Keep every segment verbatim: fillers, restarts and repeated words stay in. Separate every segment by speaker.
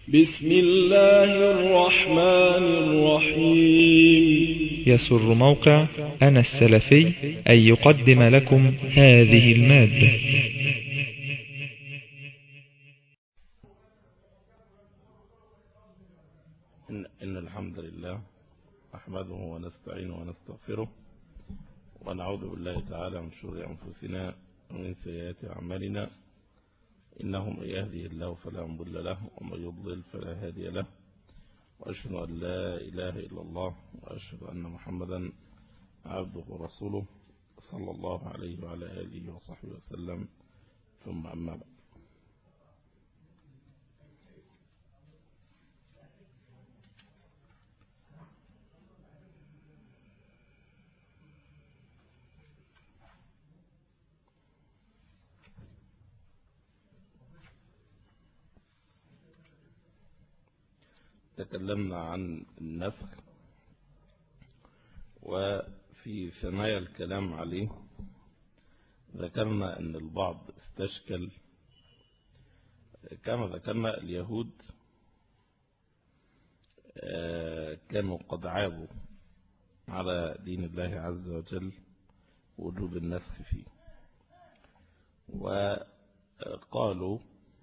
Speaker 1: بسم الله الرحمن الرحيم.
Speaker 2: يسر موقع أنا السلفي أن يقدم لكم هذه المادة.
Speaker 3: إن, إن الحمد لله نحمده ونستعينه ونستغفره ونعوذ بالله تعالى من شرور أنفسنا ومن سيئات أعمالنا، إنه من يهده الله فلا مضل له ومن يضلل فلا هادي له، وأشهد أن لا إله إلا الله وأشهد أن محمدا عبده ورسوله صلى الله عليه وعلى آله وصحبه وسلم، ثم أما بعد. تكلمنا عن النسخ، وفي ثنايا الكلام عليه ذكرنا أن البعض استشكل. كما ذكرنا اليهود كانوا قد عابوا على دين الله عز وجل وجوب النسخ فيه، وقالوا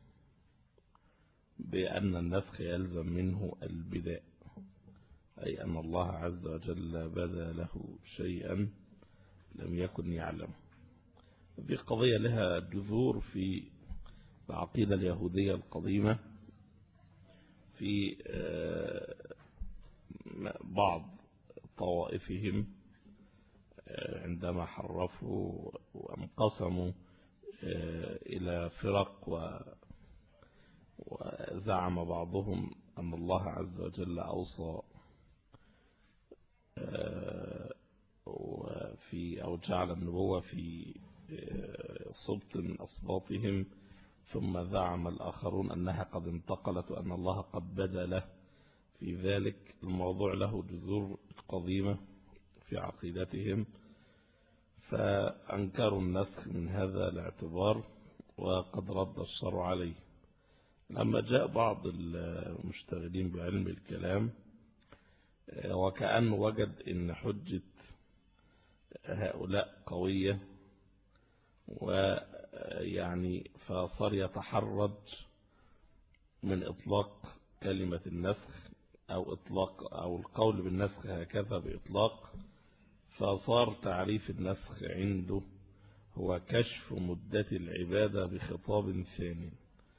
Speaker 3: بأن النسخ يلزم منه البداء، أي أن الله عز وجل بدا له شيئا لم يكن يعلم. هذه قضية لها جذور في العقيدة اليهودية القديمة، في بعض طوائفهم عندما حرفوا وانقسموا إلى فرق، و وزعم بعضهم أن الله عز وجل أوصى في أو جعل النبوة في سبط من أسباطهم، ثم زعم الآخرون أنها قد انتقلت وأن الله قد بدا له في ذلك. الموضوع له جذور قديمة في عقيدتهم، فأنكروا النسخ من هذا الاعتبار، وقد رد الشرع عليه. لما جاء بعض المشتغلين بعلم الكلام وكأنه وجد ان حجة هؤلاء قوية، ويعني فصار يتحرج من إطلاق كلمة النسخ أو إطلاق أو القول بالنسخ هكذا بإطلاق، فصار تعريف النسخ عنده هو كشف مدة العبادة بخطاب ثاني.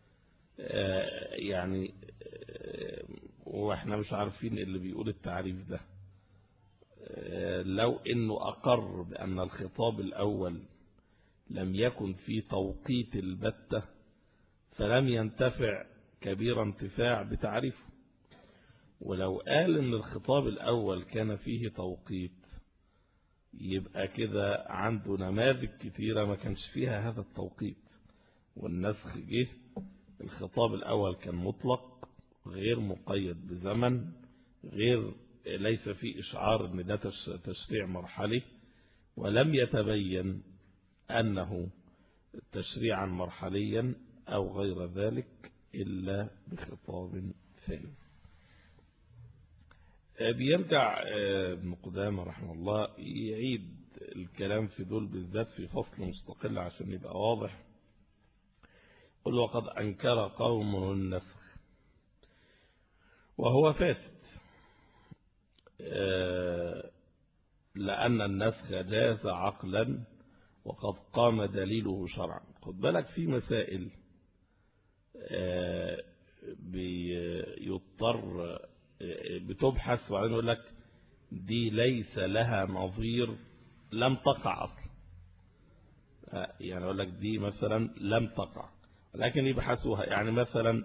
Speaker 3: يعني واحنا مش عارفين اللي بيقول التعريف ده، لو انه اقر بان الخطاب الاول لم يكن في توقيت البتة فلم ينتفع كبير انتفاع بتعريفه، ولو قال ان الخطاب الاول كان فيه توقيت يبقى كده عنده نماذج كتيرة ما كانش فيها هذا التوقيت. والنسخ جه الخطاب الأول كان مطلق غير مقيد بزمن، غير ليس فيه إشعار أن ده تشريع مرحلي، ولم يتبين أنه تشريعا مرحليا أو غير ذلك إلا بخطاب ثاني. بيرجع ابن قدامة رحمه الله يعيد الكلام في دول بالذات في فصل مستقل عشان يبقى واضح. قل وقد أنكر قوم النسخ وهو فاسد، لأن النسخ جاز عقلا وقد قام دليله شرعا. خد بالك في مسائل بيضطر بتبحث وبعدين يقول لك دي ليس لها نظير لم تقع أصلا، يعني يقول لك دي مثلا لم تقع لكن يبحثوها. يعني مثلا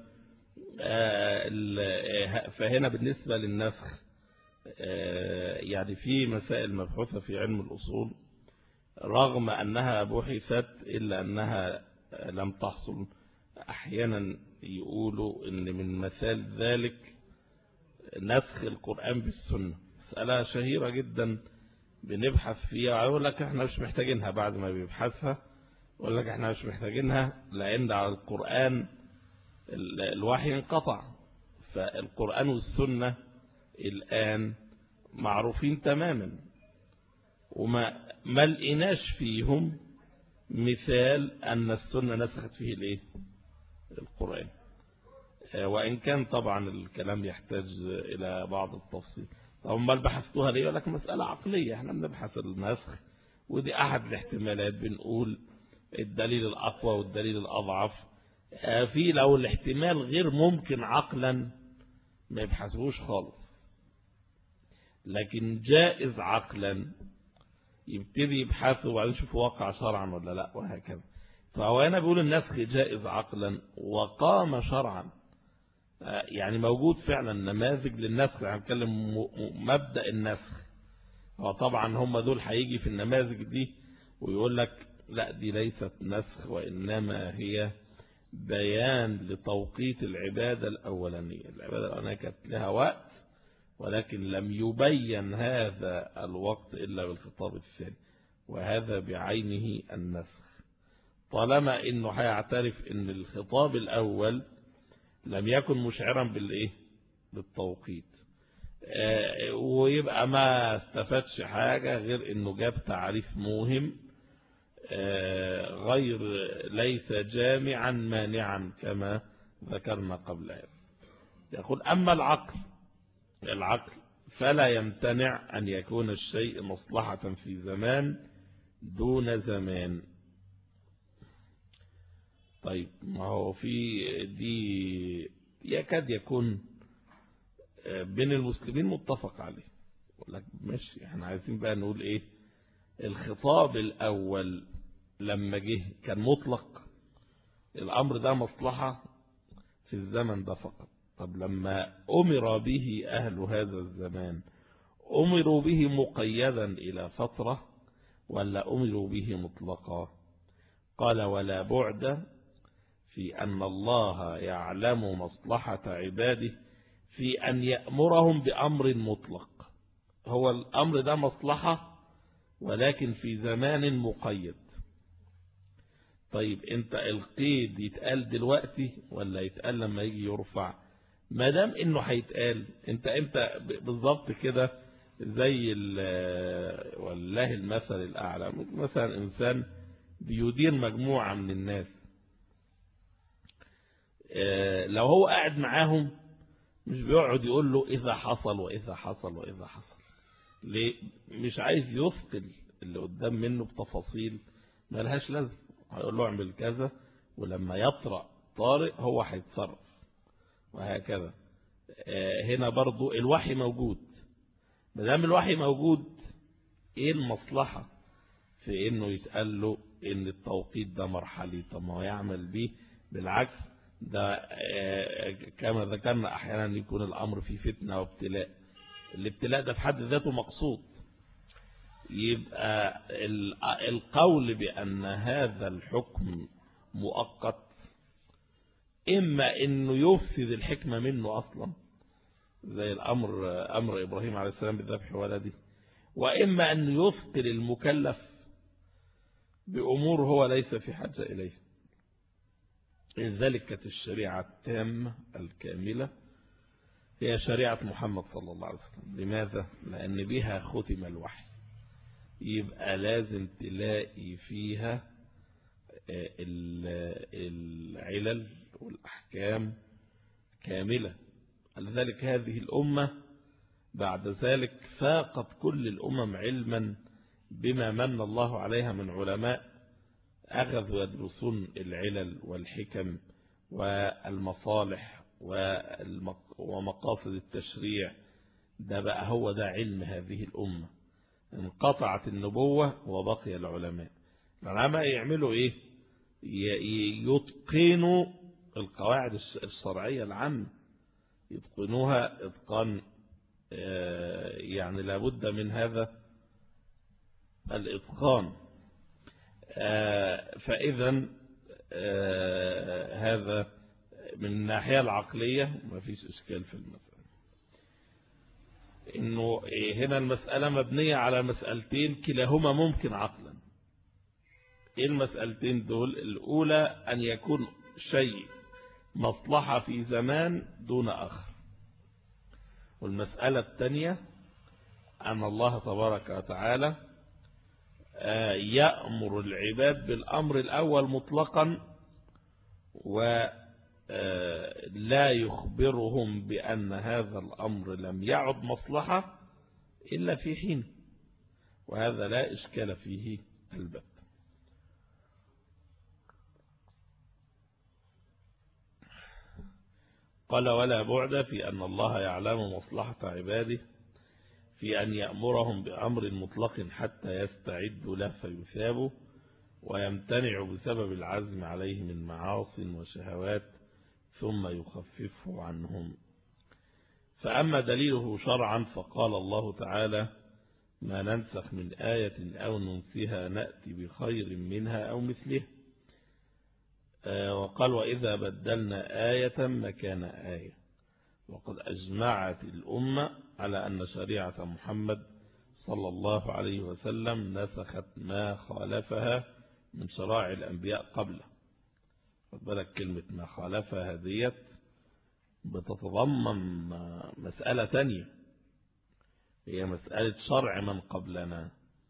Speaker 3: فهنا بالنسبة للنسخ يعني في مسائل مبحوثة في علم الأصول رغم أنها بحثت إلا أنها لم تحصل. أحيانا يقولوا إن من مثال ذلك نسخ القرآن بالسنة، مسألة شهيرة جدا بنبحث فيها. يقول لك احنا مش محتاجينها، بعد ما بيبحثها يقول لك احنا مش محتاجينها لأن على القرآن الوحي انقطع، فالقرآن والسنة الآن معروفين تماما، وما ما لقيناش فيهم مثال أن السنة نسخت فيه الايه القرآن، وإن كان طبعا الكلام يحتاج إلى بعض التفصيل. طب ما بحثتوها ليه؟ يقول لك مسألة عقلية، احنا بنبحث النسخ ودي أحد الاحتمالات، بنقول الدليل الأقوى والدليل الأضعف. في لو الاحتمال غير ممكن عقلا ما يبحثوش خالص، لكن جائز عقلا يبتدي يبحثوا وبعدين يشوفوا واقع شرعا ولا لا، وهكذا. فهو أنا بقول النسخ جائز عقلا وقام شرعا، يعني موجود فعلا نماذج للنسخ. يعني نتكلم مبدأ النسخ، وطبعا هم دول هيجي في النماذج دي ويقول لك لا دي ليست نسخ، وإنما هي بيان لتوقيت العبادة الأولانية. العبادة الأولانية كانت لها وقت، ولكن لم يبين هذا الوقت إلا بالخطاب الثاني، وهذا بعينه النسخ، طالما إنه هيعترف إن الخطاب الأول لم يكن مشعرا بالإيه بالتوقيت، آه ويبقى ما استفادش حاجة غير إنه جاب تعريف موهم آه غير ليس جامعا مانعا كما ذكرنا قبل هذا. يقول أما العقل العقل فلا يمتنع أن يكون الشيء مصلحة في زمان دون زمان. طيب ما هو في دي يكاد يكون بين المسلمين متفق عليه، يقول لك ماشي احنا عايزين بقى نقول ايه، الخطاب الاول لما جه كان مطلق، الامر ده مصلحة في الزمن ده فقط. طب لما امر به اهل هذا الزمان امروا به مقيدا الى فترة ولا امروا به مطلقا؟ قال ولا بعد في أن الله يعلم مصلحة عباده في أن يأمرهم بأمر مطلق. هو الأمر ده مصلحة ولكن في زمان مقيد. طيب انت القيد يتقال دلوقتي ولا يتقال لما يجي يرفع؟ ما دام انه هيتقال، انت انت بالضبط كده زي والله المثل الأعلى، مثلا إنسان بيدير مجموعة من الناس، لو هو قاعد معاهم مش بيقعد يقول له إذا حصل وإذا حصل وإذا حصل، ليه؟ مش عايز يثقل اللي قدام منه بتفاصيل ما لهاش لازم. هيقول له اعمل كذا، ولما يطرأ طارئ هو هيتصرف، وهكذا. هنا برضو الوحي موجود، ما دام الوحي موجود ايه المصلحة في انه يتقال له ان التوقيت ده مرحلي؟ طب ما هو يعمل به، بالعكس ده كما ذكرنا احيانا يكون الامر في فتنة وابتلاء، الابتلاء ده في حد ذاته مقصود. يبقى القول بأن هذا الحكم مؤقت إما إنه يفسد الحكمة منه أصلا زي الأمر أمر إبراهيم عليه السلام بالذبح ولده، وإما أن يثقل المكلف بأمور هو ليس في حاجة إليه. لذلك كانت الشريعة التامة الكاملة هي شريعة محمد صلى الله عليه وسلم. لماذا؟ لأن بها ختم الوحي، يبقى لازم تلاقي فيها العلل والأحكام كاملة. لذلك هذه الأمة بعد ذلك فاقت كل الأمم علما بما من الله عليها من علماء أخذوا يدرسون العلل والحكم والمصالح ومقاصد التشريع. ده بقى هو ده علم هذه الأمة. انقطعت النبوة وبقي العلماء. العلماء يعملوا ايه؟ يتقنوا القواعد الشرعية العامة، يتقنوها اتقان يعني لابد من هذا الاتقان. فإذا هذا من الناحية العقلية ما فيش إشكال في المسألة. إنه هنا المسألة مبنية على مسألتين كلاهما ممكن عقلا. إيه المسألتين دول؟ الأولى أن يكون شيء مصلحة في زمان دون آخر، والمسألة الثانية أن الله تبارك وتعالى يأمر العباد بالأمر الأول مطلقا ولا يخبرهم بأن هذا الأمر لم يعد مصلحة إلا في حين، وهذا لا إشكال فيه البت. قال ولا بعد في أن الله يعلم مصلحة عباده في أن يأمرهم بأمر مطلق حتى يستعدوا له فيثابوا، ويمتنع بسبب العزم عليه من معاصٍ وشهوات ثم يخففه عنهم. فأما دليله شرعا فقال الله تعالى ما ننسخ من آية أو ننسها نأتي بخير منها أو مثله. وقال وإذا بدلنا آية مكان آية. وقد أجمعت الأمة على أن شريعة محمد صلى الله عليه وسلم نسخت ما خالفها من شرائع الأنبياء قبله. خد بالك كلمة ما خالفها ديت بتتضمن مسألة تانية، هي مسألة شرع من قبلنا.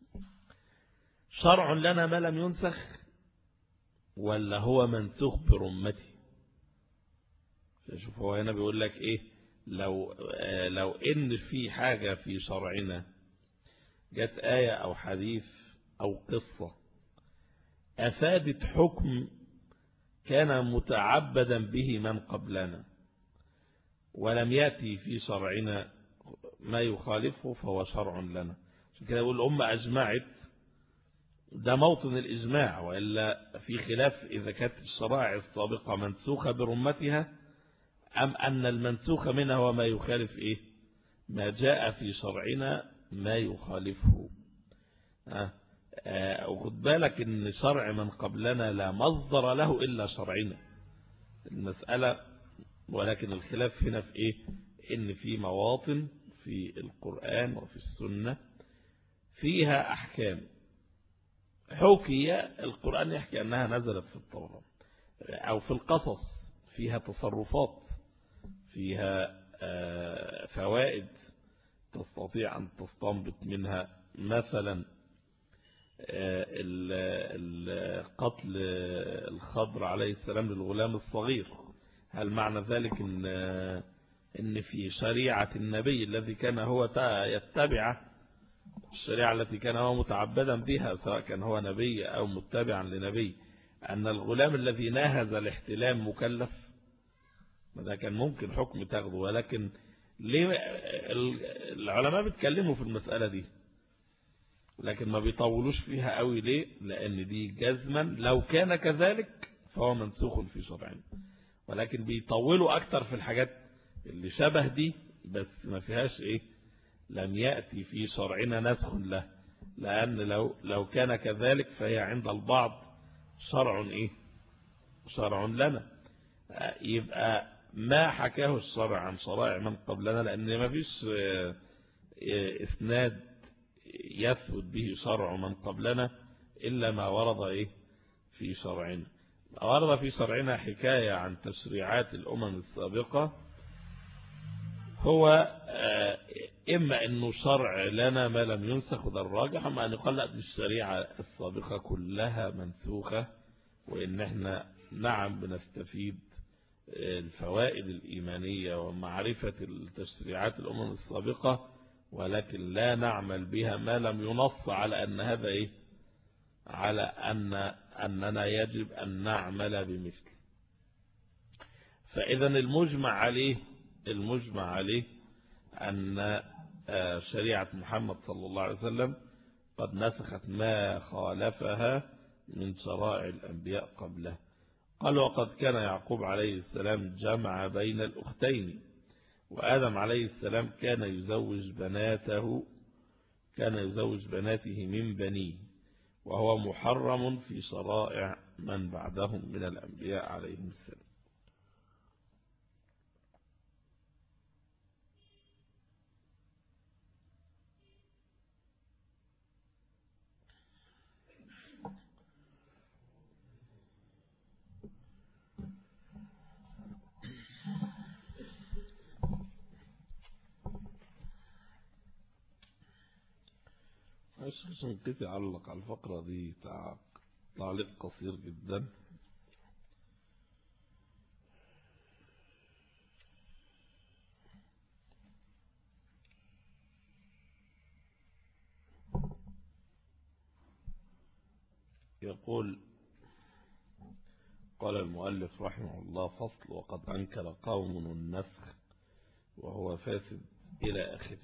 Speaker 3: شرع لنا ما لم ينسخ ولا هو منسوخ برمته؟ شوف هو هنا بيقول لك ايه، لو لو ان في حاجة في شرعنا جت آية او حديث او قصة افادت حكم كان متعبدا به من قبلنا ولم يأتي في شرعنا ما يخالفه فهو شرع لنا. عشان كده يقول الأمة أجمعت، ده موطن الإجماع، وإلا في خلاف إذا كانت الشرائع السابقة منسوخة برمتها أم أن المنسوخ منها وما يخالف إيه ما جاء في شرعنا ما يخالفه. وخد بالك إن شرع من قبلنا لا مصدر له إلا شرعنا المسألة، ولكن الخلاف هنا في إيه؟ إن في مواطن في القرآن وفي السنة فيها أحكام حكي القرآن يحكي أنها نزلت في التوراة، أو في القصص فيها تصرفات فيها فوائد تستطيع أن تستنبط منها، مثلا قتل الخضر عليه السلام للغلام الصغير. هل معنى ذلك إن إن في شريعة النبي الذي كان هو يتبع الشريعة التي كان هو متعبدا بها سواء كان هو نبي أو متبعا لنبي أن الغلام الذي ناهز الاحتلام مكلف؟ ده كان ممكن حكم تاخده، ولكن ليه العلماء بيتكلموا في المسألة دي لكن ما بيطولوش فيها قوي؟ ليه؟ لأن دي جزما لو كان كذلك فهو منسوخ في شرعنا، ولكن بيطولوا أكتر في الحاجات اللي شبه دي بس ما فيهاش إيه لم يأتي في شرعنا نسخ له، لأن لو لو كان كذلك فهي عند البعض شرع إيه شرع لنا. يبقى ما حكاه الشرع عن شرائع من قبلنا، لأن ما فيش إسناد يثبت به شرع من قبلنا إلا ما ورد إيه في شرعنا. ورد في شرعنا حكاية عن تشريعات الأمم السابقة، هو إما أنه شرع لنا ما لم ينسخ وده الراجح، أما أن يقال لا الشريعة السابقة كلها منسوخة، وإن احنا نعم بنستفيد الفوائد الإيمانية ومعرفة التشريعات الأمم السابقة، ولكن لا نعمل بها ما لم ينص على أن هذا إيه على أن أننا يجب أن نعمل بمثل. فإذا المجمع عليه المجمع عليه أن شريعة محمد صلى الله عليه وسلم قد نسخت ما خالفها من شرائع الأنبياء قبله. قال وقد كان يعقوب عليه السلام جمع بين الأختين، وآدم عليه السلام كان يزوج بناته كان يزوج بناته من بنيه، وهو محرم في شرائع من بعدهم من الأنبياء عليهم السلام. الشيخ الشنقيطي علق على الفقرة دي تعليق قصير جدا. يقول: قال المؤلف رحمه الله: فصل: وقد أنكر قوم النسخ وهو فاسد إلى آخره.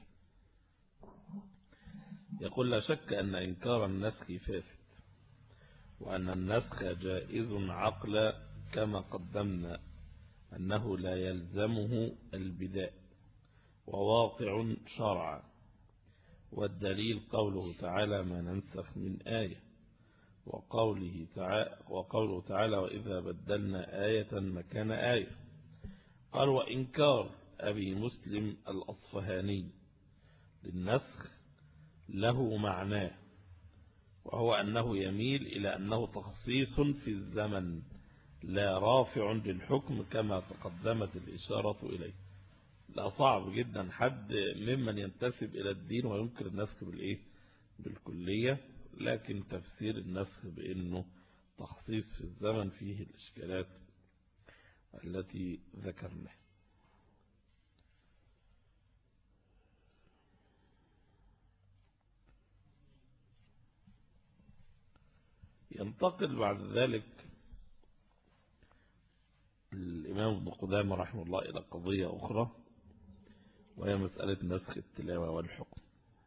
Speaker 3: يقول: لا شك أن إنكار النسخ فاسد، وأن النسخ جائز عقلا كما قدمنا أنه لا يلزمه البداء، وواقع شرعا. والدليل قوله تعالى: ما ننسخ من آية، وقوله تعالى, وقوله تعالى: وإذا بدلنا آية مكان آية. قال: وإنكار أبي مسلم الأصفهاني للنسخ له معناه، وهو أنه يميل إلى أنه تخصيص في الزمن لا رافع للحكم كما تقدمت الإشارة إليه. لا، صعب جدا حد ممن ينتسب إلى الدين وينكر النسخ بالإيه؟ بالكلية، لكن تفسير النسخ بأنه تخصيص في الزمن فيه الإشكالات التي ذكرناها. ينتقل بعد ذلك الإمام ابن قدامة رحمه الله إلى قضية أخرى، وهي مسألة نسخ التلاوة والحكم.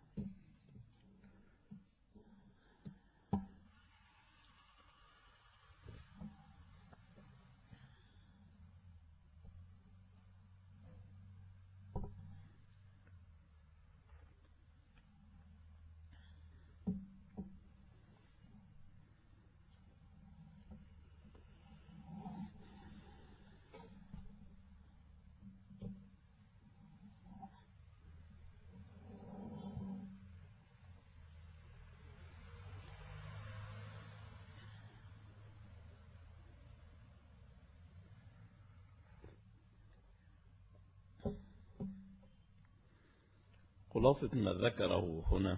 Speaker 3: خلاصة ما ذكره هنا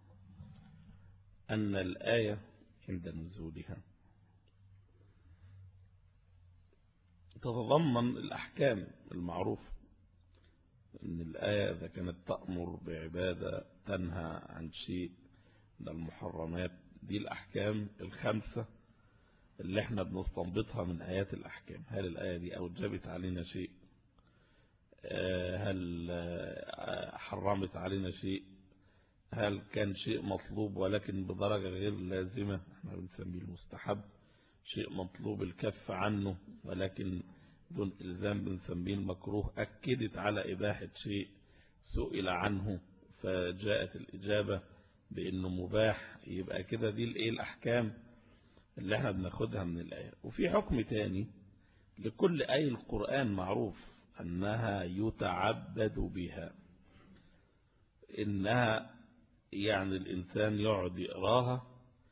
Speaker 3: أن الآية عند نزولها تتضمن الأحكام المعروفة، أن الآية إذا كانت تأمر بعبادة تنهى عن شيء من المحرمات، دي الأحكام الخمسة اللي احنا بنستنبطها من آيات الأحكام. هل الآية دي أوجبت علينا شيء؟ هل حرمت علينا شيء؟ هل كان شيء مطلوب ولكن بدرجة غير لازمة، احنا بنسميه المستحب؟ شيء مطلوب الكف عنه ولكن دون إلزام بنسميه المكروه. أكدت على إباحة شيء سئل عنه فجاءت الإجابة بأنه مباح، يبقى كده دي الإيه الأحكام اللي احنا بناخدها من الآية. وفي حكم تاني لكل آية القرآن معروف أنها يتعبد بها، إنها يعني الإنسان يقعد يقراها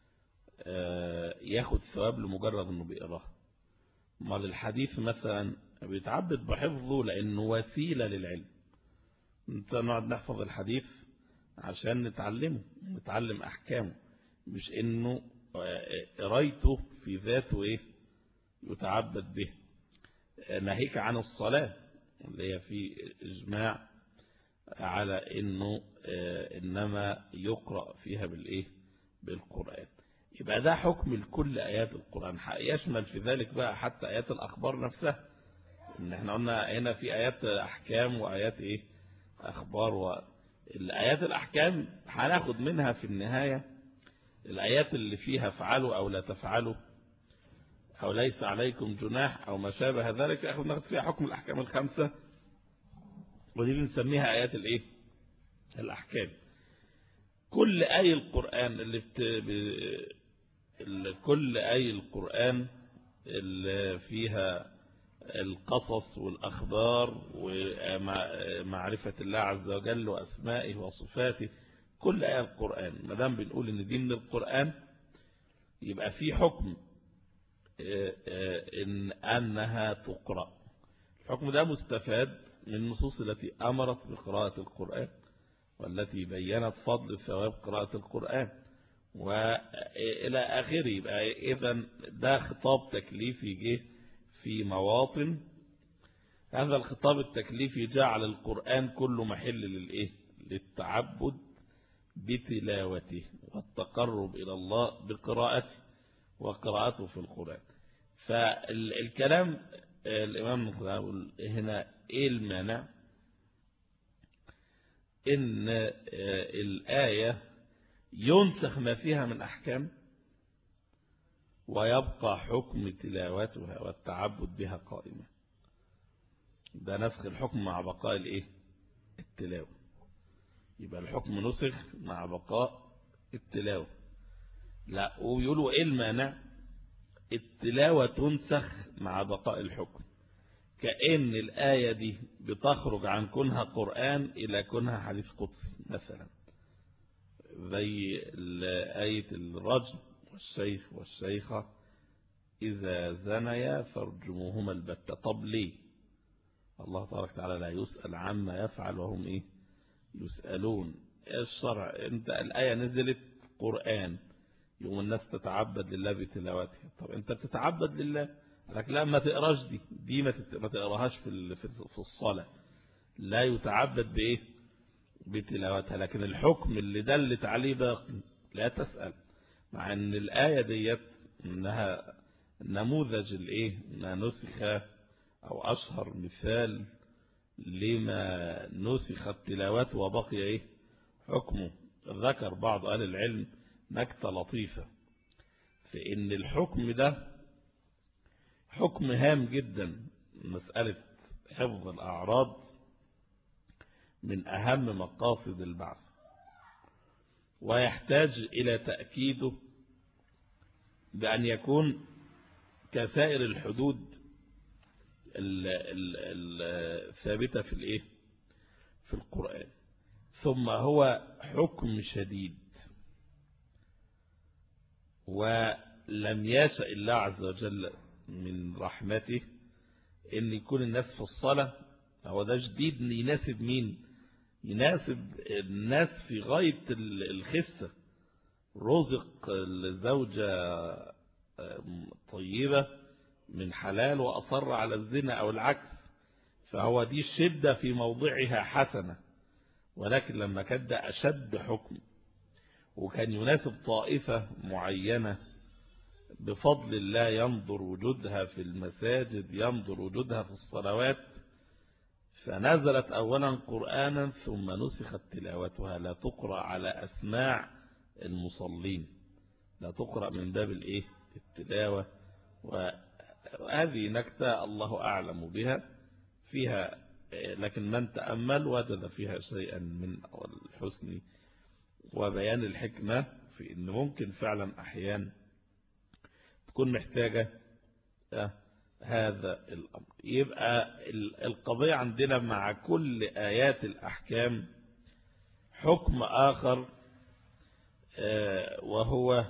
Speaker 3: ياخد ثواب لمجرد أنه بيقراها. مال الحديث مثلا بيتعبد بحفظه لأنه وسيلة للعلم. نقعد نحفظ الحديث عشان نتعلمه، نتعلم أحكامه، مش إنه قرايته في ذاته إيه يتعبد به. ناهيك عن الصلاة اللي هي في إجماع على إنه إنما يقرأ فيها بالإيه بالقرآن. يبقى ده حكم لكل آيات القرآن، يشمل في ذلك بقى حتى آيات الأخبار نفسها. إن احنا قلنا هنا في آيات أحكام وآيات إيه أخبار. والآيات الأحكام هناخد منها في النهاية الآيات اللي فيها فعلوا أو لا تفعلوا أو ليس عليكم جناح أو ما شابه ذلك، ناخد فيها حكم الأحكام الخمسة، ودي بنسميها آيات الإيه الأحكام. كل آية القرآن اللي بت... ب... كل آية القرآن اللي فيها القصص والأخبار ومعرفة الله عز وجل وأسمائه وصفاته، كل آية القرآن ما دام بنقول إن دي من القرآن يبقى في حكم إن أنها تقرأ. الحكم ده مستفاد من النصوص التي أمرت بقراءة القرآن والتي بيّنت فضل ثواب قراءة القرآن. وإلى آخره. يبقى إذن ده خطاب تكليفي جه في مواطن. هذا الخطاب التكليفي جعل القرآن كله محل للإيه؟ للتعبد بتلاوته والتقرب إلى الله بقراءته وقراءته في القرآن. فالكلام الإمام يقول هنا إيه المانع إن الآية ينسخ ما فيها من أحكام ويبقى حكم تلاوتها والتعبد بها قائمة؟ ده نسخ الحكم مع بقاء الإيه؟ التلاوة. يبقى الحكم نسخ مع بقاء التلاوة. لا، ويقولوا إيه المانع؟ التلاوة تنسخ مع بقاء الحكم، كأن الآية دي بتخرج عن كونها قرآن إلى كونها حديث قدسي مثلا، زي آية الرجم والشيخ والشيخة إذا زنيا فارجموهما البتة. طب ليه؟ الله تبارك وتعالى لا يسأل عما يفعل وهم إيه؟ يسألون. الشرع انت الآية نزلت قرآن، يوم الناس تتعبد لله بتلاوتها. طب انت بتتعبد لله، لك لا ما تقراش دي دي ما تقراهاش في في الصلاة، لا يتعبد بايه؟ بتلاوتها. لكن الحكم اللي دلت عليه باقي، لا تسأل. مع ان الآية ديت انها نموذج الايه؟ ما نسخ او اشهر مثال لما نسخت تلاوته وبقي ايه؟ حكمه. ذكر بعض اهل العلم نكتة لطيفة في ان الحكم ده حكم هام جدا. مسألة حفظ الأعراض من أهم مقاصد البعث، ويحتاج إلى تأكيده بأن يكون كسائر الحدود الثابتة في الإيه؟ في القرآن. ثم هو حكم شديد، ولم يشأ الله عز وجل من رحمته ان يكون الناس في الصلاة. هو ده جديد يناسب مين؟ يناسب الناس في غاية الخسة، رزق الزوجة طيبة من حلال وأصر على الزنا أو العكس، فهو دي الشدة في موضعها حسنة. ولكن لما كان ده أشد حكم وكان يناسب طائفة معينة بفضل الله ينظر وجودها في المساجد، ينظر وجودها في الصلوات، فنزلت أولا قرآنا ثم نسخت تلاوتها، لا تقرأ على أسماع المصلين، لا تقرأ من باب الإيه؟ التلاوة. وهذه نكتة الله أعلم بها فيها، لكن من تأمل وجد فيها شيئا من الحسن وبيان الحكمة في أن ممكن فعلا أحيان تكون محتاجة هذا الأمر. يبقى القضية عندنا مع كل آيات الأحكام حكم آخر، وهو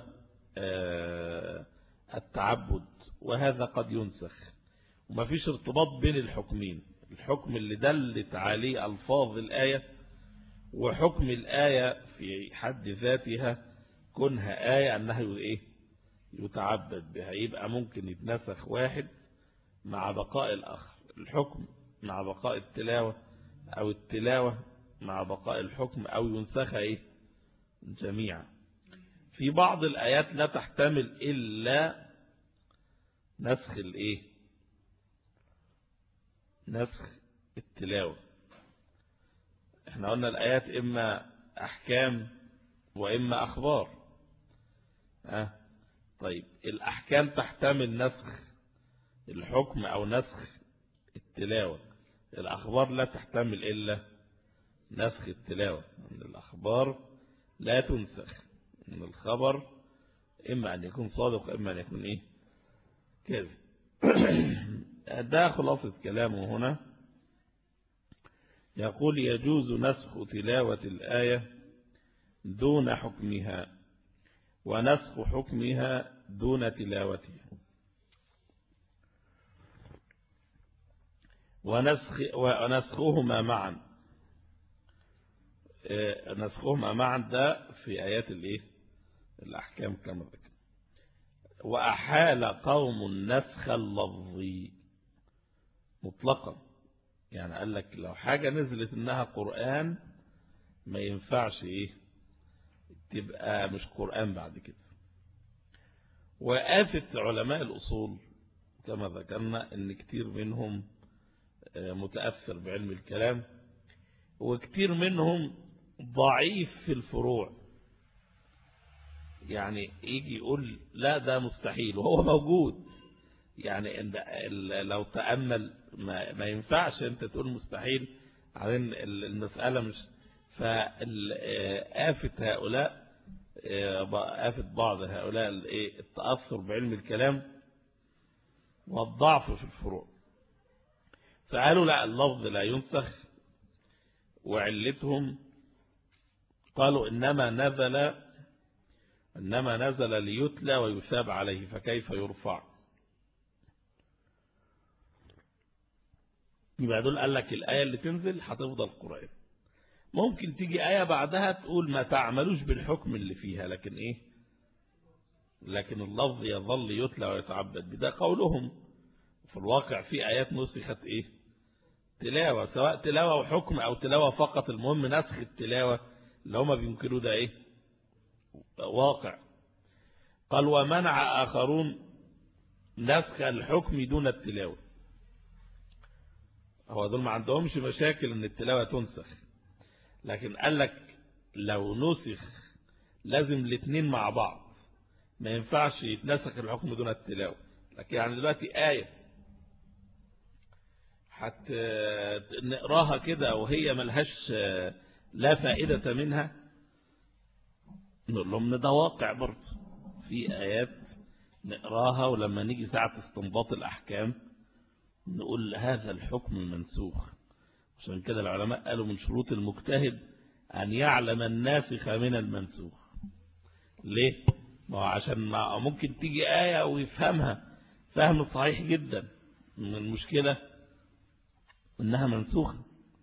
Speaker 3: التعبد، وهذا قد ينسخ وما فيش ارتباط بين الحكمين. الحكم اللي دلت عليه ألفاظ الآية وحكم الآية في حد ذاتها كونها آية أنها إيه؟ يتعبد بها. يبقى ممكن يتنسخ واحد مع بقاء الآخر، الحكم مع بقاء التلاوة، أو التلاوة مع بقاء الحكم، أو ينسخ إيه؟ جميعا. في بعض الآيات لا تحتمل إلا نسخ الإيه؟ نسخ التلاوة. احنا قلنا الآيات إما أحكام وإما أخبار. أه؟ طيب الأحكام تحتمل نسخ الحكم أو نسخ التلاوة، الأخبار لا تحتمل إلا نسخ التلاوة. الأخبار لا تنسخ، من الخبر إما أن يكون صادق إما أن يكون إيه؟ كذب. ده خلاصة كلامه هنا. يقول يجوز نسخ تلاوة الآية دون حكمها، ونسخ حكمها دون تلاوتها، ونسخ ونسخهما معا. نسخهما معا ده في آيات الايه؟ الأحكام كما ذكر. وأحال قوم النسخ اللفظي مطلقا، يعني قال لك لو حاجة نزلت إنها قرآن ما ينفعش إيه تبقى مش قرآن بعد كده. وآفة علماء الأصول كما ذكرنا إن كتير منهم متأثر بعلم الكلام، وكتير منهم ضعيف في الفروع، يعني يجي يقول لا ده مستحيل وهو موجود. يعني لو تأمل ما ينفعش انت تقول مستحيل على ان المسألة مش. فآفة هؤلاء آفة بعض هؤلاء التأثر بعلم الكلام والضعف في الفروع، فقالوا لا اللفظ لا ينسخ. وعلتهم قالوا إنما نزل إنما نزل ليتلى ويثاب عليه فكيف يرفع. يبقى دول قال لك الآية اللي تنزل هتفضل قرآن. ممكن تيجي آية بعدها تقول ما تعملوش بالحكم اللي فيها، لكن إيه لكن اللفظ يظل يتلى ويتعبد بده قولهم. في الواقع في آيات نسخت إيه تلاوة، سواء تلاوة وحكم أو تلاوة فقط، المهم نسخ التلاوة اللي هما بينكروا ده إيه واقع. قال ومنع آخرون نسخ الحكم دون التلاوة. هو دول ما عندهمش مشاكل ان التلاوة تنسخ، لكن قال لك لو نسخ لازم الاثنين مع بعض، ما ينفعش يتنسخ الحكم دون التلاوة. لكن يعني دلوقتي آية حتى نقراها كده وهي ملهاش لا فائدة منها، نقول لهم ده واقع برضه. في آيات نقراها ولما نيجي ساعة استنباط الأحكام نقول هذا الحكم منسوخ. عشان كده العلماء قالوا من شروط المجتهد أن يعلم الناسخ من المنسوخ. ليه؟ ما هو عشان ما ممكن تيجي آية ويفهمها فهم صحيح جدا، من المشكلة إنها منسوخة.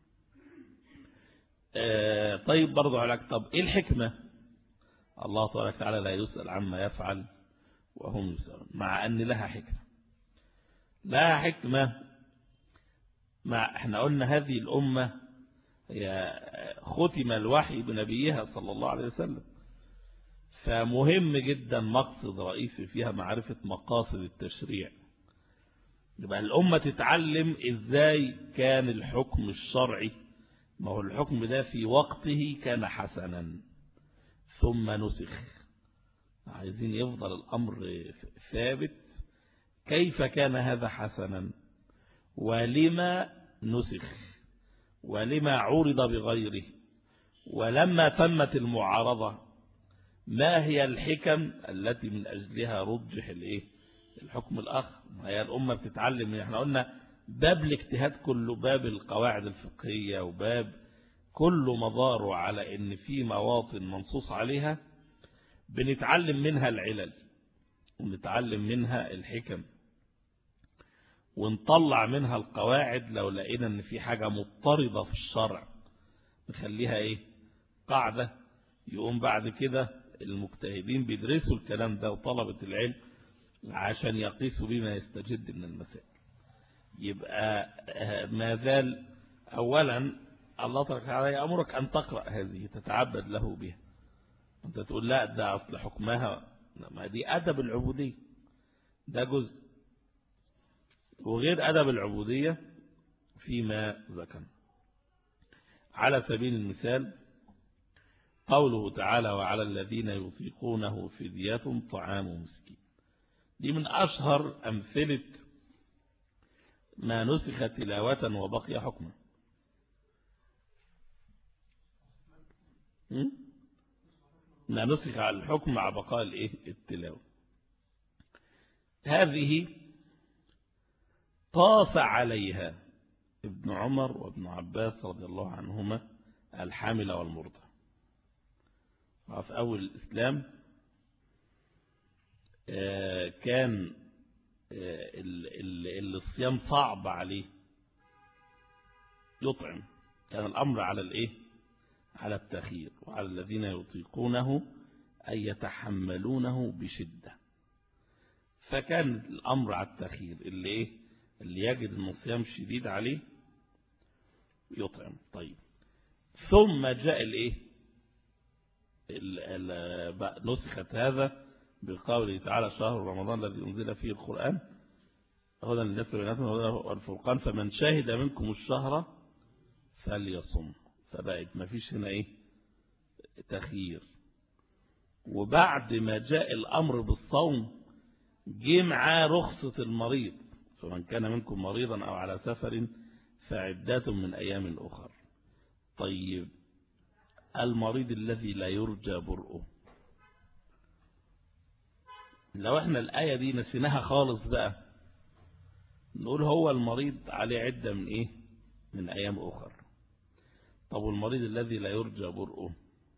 Speaker 3: آه طيب برضو عليك، طب إيه الحكمة؟ الله تبارك وتعالى لا يسأل عما يفعل وهم يسألون، مع أن لها حكمة. لها حكمة. مع احنا قلنا هذه الأمة هي ختم الوحي بنبيها صلى الله عليه وسلم، فمهم جدا مقصد رئيسي فيها معرفة مقاصد التشريع. يبقى الأمة تتعلم إزاي كان الحكم الشرعي، ما هو الحكم ده في وقته كان حسنا ثم نسخ. عايزين يفضل الأمر ثابت، كيف كان هذا حسنا ولما نسخ ولما عورض بغيره، ولما تمت المعارضة ما هي الحكم التي من أجلها رجح الايه الحكم الآخر. هي الأمة بتتعلم. احنا قلنا باب الاجتهاد كله باب القواعد الفقهية، وباب كله مداره على ان في مواطن منصوص عليها بنتعلم منها العلل ونتعلم منها الحكم ونطلع منها القواعد. لو لقينا ان في حاجة مضطردة في الشرع نخليها ايه قاعدة، يقوم بعد كده المجتهدين بيدرسوا الكلام ده وطلبة العلم عشان يقيسوا بما يستجد من المسائل. يبقى ما زال أولا الله تبارك وتعالى يأمرك أن تقرأ هذه تتعبد له بها. أنت تقول لا ده أصل حكمها، ما دي أدب العبودية، ده جزء. وغير أدب العبودية فيما ذكر على سبيل المثال قوله تعالى وعلى الذين يطيقونه فدية طعام مسكين. دي من أشهر أمثلة ما نسخ تلاوة وبقي حكما. ما نسخ على الحكم مع بقاء الايه التلاوة. هذه طاس عليها ابن عمر وابن عباس رضي الله عنهما الحامل والمرضع. في أول الإسلام كان اللي الصيام صعب عليه يطعم، كان الأمر على الإيه على التخيير. وعلى الذين يطيقونه أي يتحملونه بشدة. فكان الأمر على التخيير، اللي إيه اللي يجد أن الصيام شديد عليه يطعم. طيب ثم جاء الإيه نسخت هذا بقوله تعالى شهر رمضان الذي أنزل فيه القرآن هدى للناس وبينات والفرقان فمن شهد منكم الشهر فليصم. فبقت ما فيش هنا إيه تخيير. وبعد ما جاء الأمر بالصوم جه معاه رخصة المريض، فمن كان منكم مريضا أو على سفر فعدة من أيام أخر. طيب المريض الذي لا يرجى برؤه، لو احنا الآية دي نسيناها خالص بقى نقول هو المريض عليه عدة من ايه من أيام أخر. طب والمريض الذي لا يرجى برؤه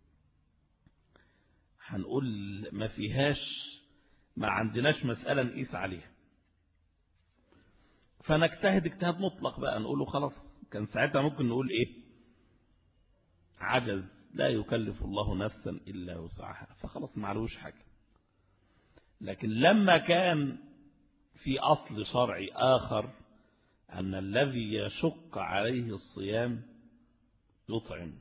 Speaker 3: هنقول ما فيهاش، ما عندناش مسألة نقيس عليها، فنجتهد اجتهاد مطلق بقى نقوله خلاص. كان ساعتها ممكن نقول ايه عجز، لا يكلف الله نفسا إلا وسعها، فخلاص معلوش حاجة. لكن لما كان في أصل شرعي آخر أن الذي يشق عليه الصيام يطعم،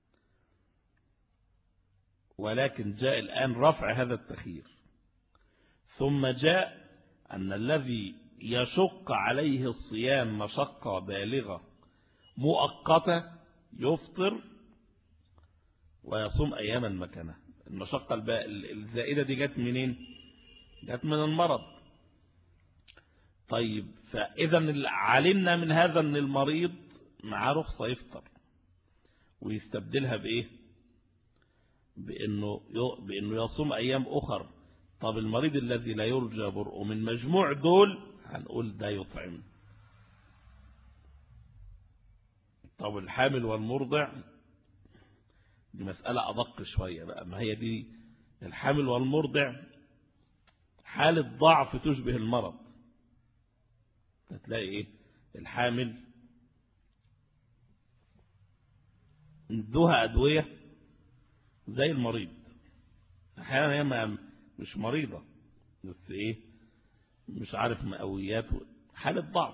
Speaker 3: ولكن جاء الآن رفع هذا التخيير، ثم جاء أن الذي يشق عليه الصيام مشقة بالغة مؤقتة يفطر ويصوم أياما مكانه. المشقة الزائدة دي جت منين؟ جت من المرض. طيب فإذا علمنا من هذا أن المريض معاه رخصة يفطر ويستبدلها بإيه؟ بأنه بأنه يصوم أيام أخر. طب المريض الذي لا يرجى برؤه من مجموع دول هنقول ده يطعم. طب الحامل والمرضع دي مسألة أدق شوية بقى. ما هي دي الحامل والمرضع حالة ضعف تشبه المرض. هتلاقي إيه الحامل ادوها أدوية زي المريض، أحيانا هي مش مريضة بس إيه مش عارف مقويات، حالة ضعف.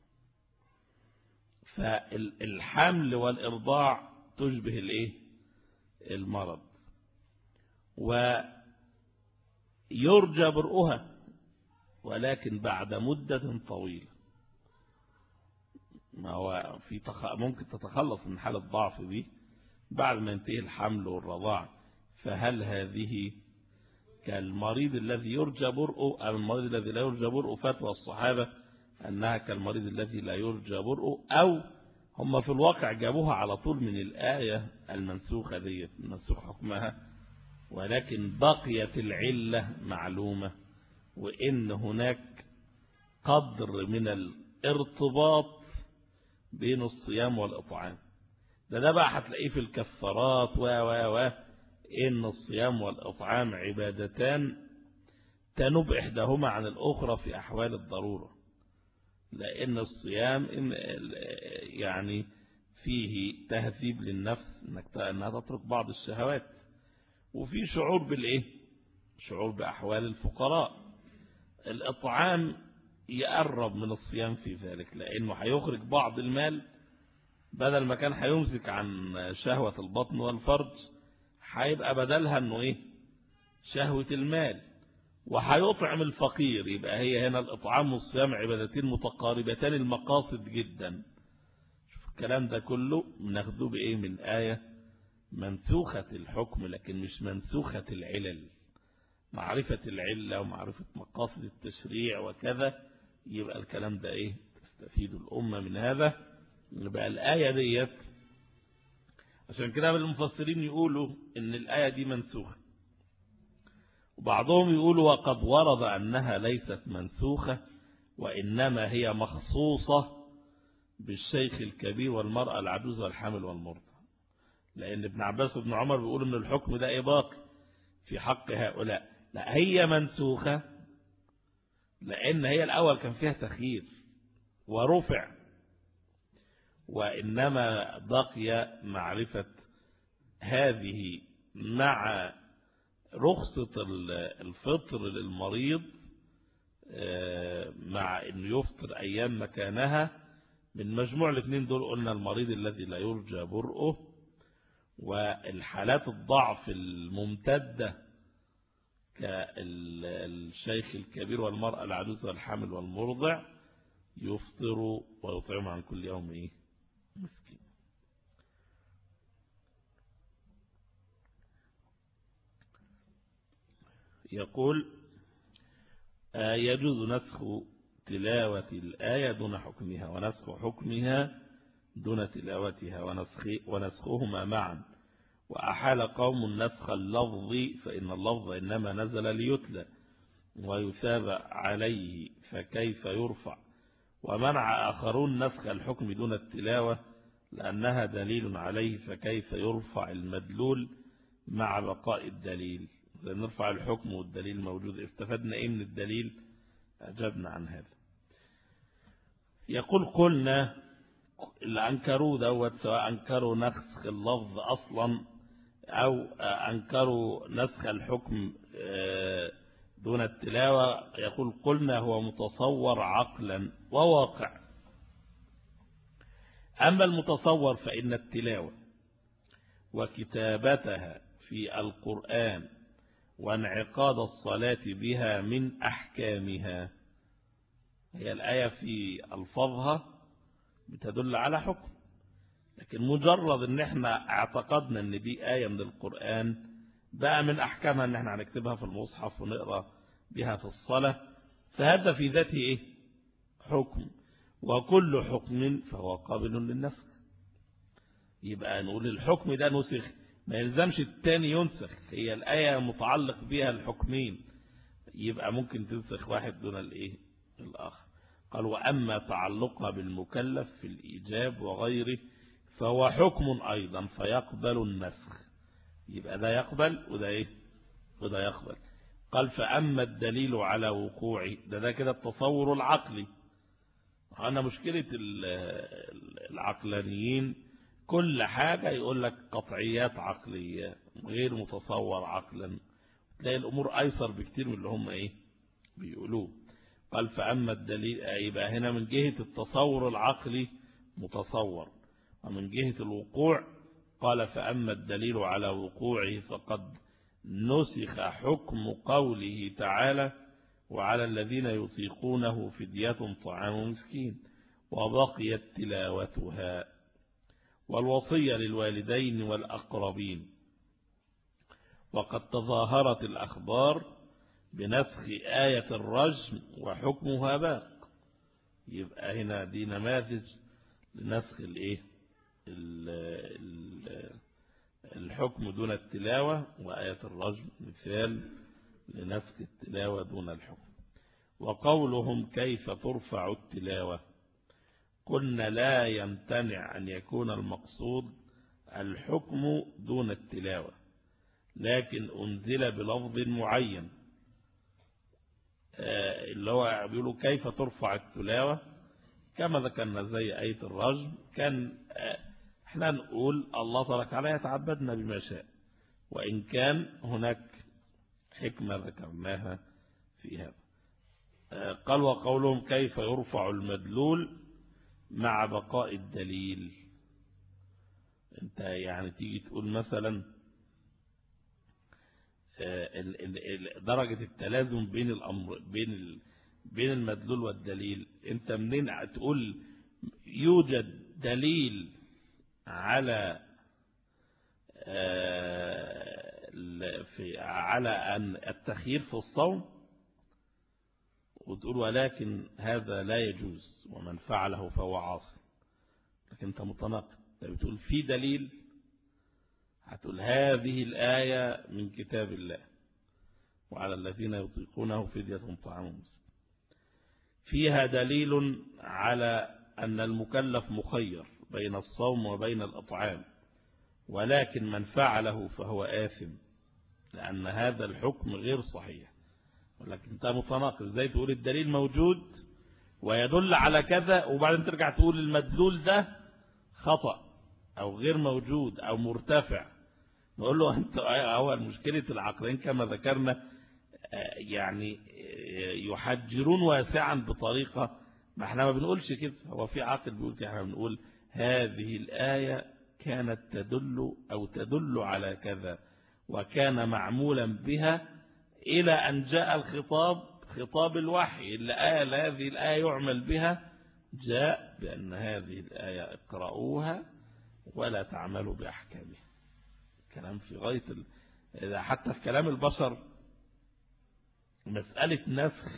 Speaker 3: فالحمل والإرضاع تشبه الإيه المرض، ويرجى برؤها ولكن بعد مدة طويلة. ما هو في تخ... ممكن تتخلص من حالة ضعف دي بعد ما ينتهي الحمل والرضاع. فهل هذه كالمريض الذي يرجى برؤه أو المريض الذي لا يرجى برؤه؟ فتوى الصحابة أنها كالمريض الذي لا يرجى برؤه، أو هم في الواقع جابوها على طول من الآية المنسوخة دي منسوخ حكمها، ولكن بقيت العلة معلومة، وإن هناك قدر من الارتباط بين الصيام والإطعام. ده ده بقى هتلاقيه في الكفارات و و و إن الصيام والإطعام عبادتان تنوب إحداهما عن الأخرى في أحوال الضرورة، لأن الصيام يعني فيه تهذيب للنفس أنها تترك بعض الشهوات، وفي شعور بالإيه شعور بأحوال الفقراء. الإطعام يقرب من الصيام في ذلك، لأنه هيخرج بعض المال، بدل ما كان هيمسك عن شهوة البطن والفرج هيبقى بدلها أنه إيه شهوة المال، وهيطعم الفقير. يبقى هي هنا الإطعام والصيام عبادتين متقاربتان المقاصد جدا. شوف الكلام ده كله بناخده بإيه من آية منسوخة الحكم لكن مش منسوخة العلل. معرفة العلة ومعرفة مقاصد التشريع وكذا، يبقى الكلام ده إيه تستفيد الأمة من هذا. يبقى الآية ديت عشان كده المفسرين يقولوا إن الآية دي منسوخة، وبعضهم يقولوا وقد ورد أنها ليست منسوخة وإنما هي مخصوصة بالشيخ الكبير والمرأة العجوز والحامل والمرضع، لأن ابن عباس وابن عمر بيقولوا إن الحكم ده إيه باقي في حق هؤلاء. لا هي منسوخة لأن هي الأول كان فيها تخيير ورفع، وإنما بقي معرفة هذه مع رخصة الفطر للمريض مع انه يفطر ايام مكانها من مجموع الاثنين دول. قلنا المريض الذي لا يرجى برؤه، والحالات الضعف الممتدة كالشيخ الكبير والمرأة العجوز والحامل والمرضع يفطر ويطعم عن كل يوم ايه مسكين. يقول يجوز نسخ تلاوة الآية دون حكمها، ونسخ حكمها دون تلاوتها، ونسخ ونسخهما معا. وأحال قوم نسخ اللفظ، فإن اللفظ إنما نزل ليتلى ويثاب عليه فكيف يرفع. ومنع آخرون نسخ الحكم دون التلاوة لأنها دليل عليه، فكيف يرفع المدلول مع بقاء الدليل. نرفع الحكم والدليل موجود، استفدنا ايه من الدليل؟ أجبنا عن هذا. يقول قلنا اللي أنكروا دوت، سواء أنكروا نسخ اللفظ أصلا أو أنكروا نسخ الحكم دون التلاوة، يقول قلنا هو متصور عقلا وواقع. أما المتصور فإن التلاوة وكتابتها في القرآن وانعقاد الصلاة بها من أحكامها. هي الآية في ألفاظها بتدل على حكم، لكن مجرد ان احنا اعتقدنا ان دي آية من القرآن بقى من أحكامها ان احنا هنكتبها في المصحف ونقرأ بها في الصلاة، فهذا في ذاته ايه؟ حكم، وكل حكم فهو قابل للنسخ. يبقى نقول الحكم ده نسخ، ما يلزمش التاني ينسخ، هي الآية متعلق بها الحكمين، يبقى ممكن تنسخ واحد دون الايه الآخر. قال وأما تعلقها بالمكلف في الإيجاب وغيره فهو حكم أيضا فيقبل النسخ. يبقى ده يقبل وده ايه وده يقبل. قال فأما الدليل على وقوعه، ده ده كده التصور العقلي. أنا مشكلة العقلانيين كل حاجة يقول لك قطعيات عقلية غير متصور عقلا، تلاقي الأمور أيسر بكتير من اللي هم إيه بيقولوه. قال فأما الدليل، يبقى هنا من جهة التصور العقلي متصور، ومن جهة الوقوع قال فأما الدليل على وقوعه فقد نسخ حكم قوله تعالى وعلى الذين يطيقونه فدية طعام مسكين، وبقيت تلاوتها والوصية للوالدين والأقربين. وقد تظاهرت الأخبار بنسخ آية الرجم وحكمها باق. يبقى هنا دي نماذج لنسخ الايه الحكم دون التلاوة، وآية الرجم مثال لنسخ التلاوة دون الحكم. وقولهم كيف ترفع التلاوة، قلنا لا يمتنع أن يكون المقصود الحكم دون التلاوة، لكن أنزل بلفظ معين، اللي هو بيقولوا كيف ترفع التلاوة كما ذكرنا زي آية الرجم. كان احنا نقول الله تبارك عليه يتعبدنا بما شاء، وإن كان هناك حكمة ذكرناها في هذا. قال وقولهم كيف يرفع المدلول مع بقاء الدليل. انت يعني تيجي تقول مثلا درجة التلازم بين الأمر بين بين المدلول والدليل، انت منين تقول يوجد دليل على في على أن التخيير في الصوم، وتقول ولكن هذا لا يجوز ومن فعله فهو عاصي. لكن انت متناقض، انت بتقول في دليل، هتقول هذه الآية من كتاب الله وعلى الذين يطيقونه فدية طعام مسكين، فيها دليل على أن المكلف مخير بين الصوم وبين الأطعام، ولكن من فعله فهو آثم لأن هذا الحكم غير صحيح. ولكن انت متناقض، ازاي تقول الدليل موجود ويدل على كذا وبعدين ترجع تقول المدلول ده خطأ أو غير موجود أو مرتفع؟ نقول له أنت أول مشكلة العقلين كما ذكرنا يعني يحجرون واسعا بطريقة، ما احنا ما بنقولش كده، هو في عاقل بيقول كده، احنا بنقول هذه الآية كانت تدل أو تدل على كذا وكان معمولا بها إلى أن جاء الخطاب خطاب الوحي اللي قال هذه الآية يعمل بها، جاء بأن هذه الآية اقرأوها ولا تعملوا بأحكامها. كلام في غاية ال... حتى في كلام البشر مسألة نسخ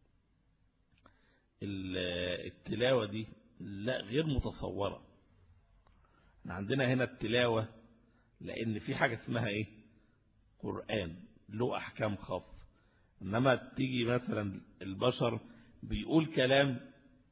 Speaker 3: التلاوة دي لا غير متصورة. عندنا هنا التلاوة لأن في حاجة اسمها إيه؟ قرآن له أحكام خاصة، إنما تيجي مثلا البشر بيقول كلام